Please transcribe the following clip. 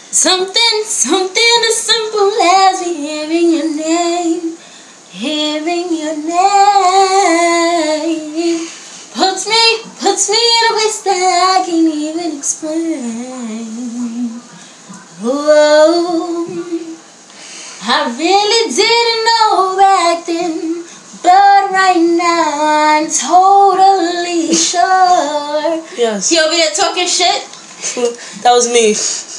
Something as simple as me hearing your name. Hearing your name puts me in a place that I can't even explain. Whoa, I really didn't know back then, but right now I'm totally sure. Yes. You over there talking shit? That was me.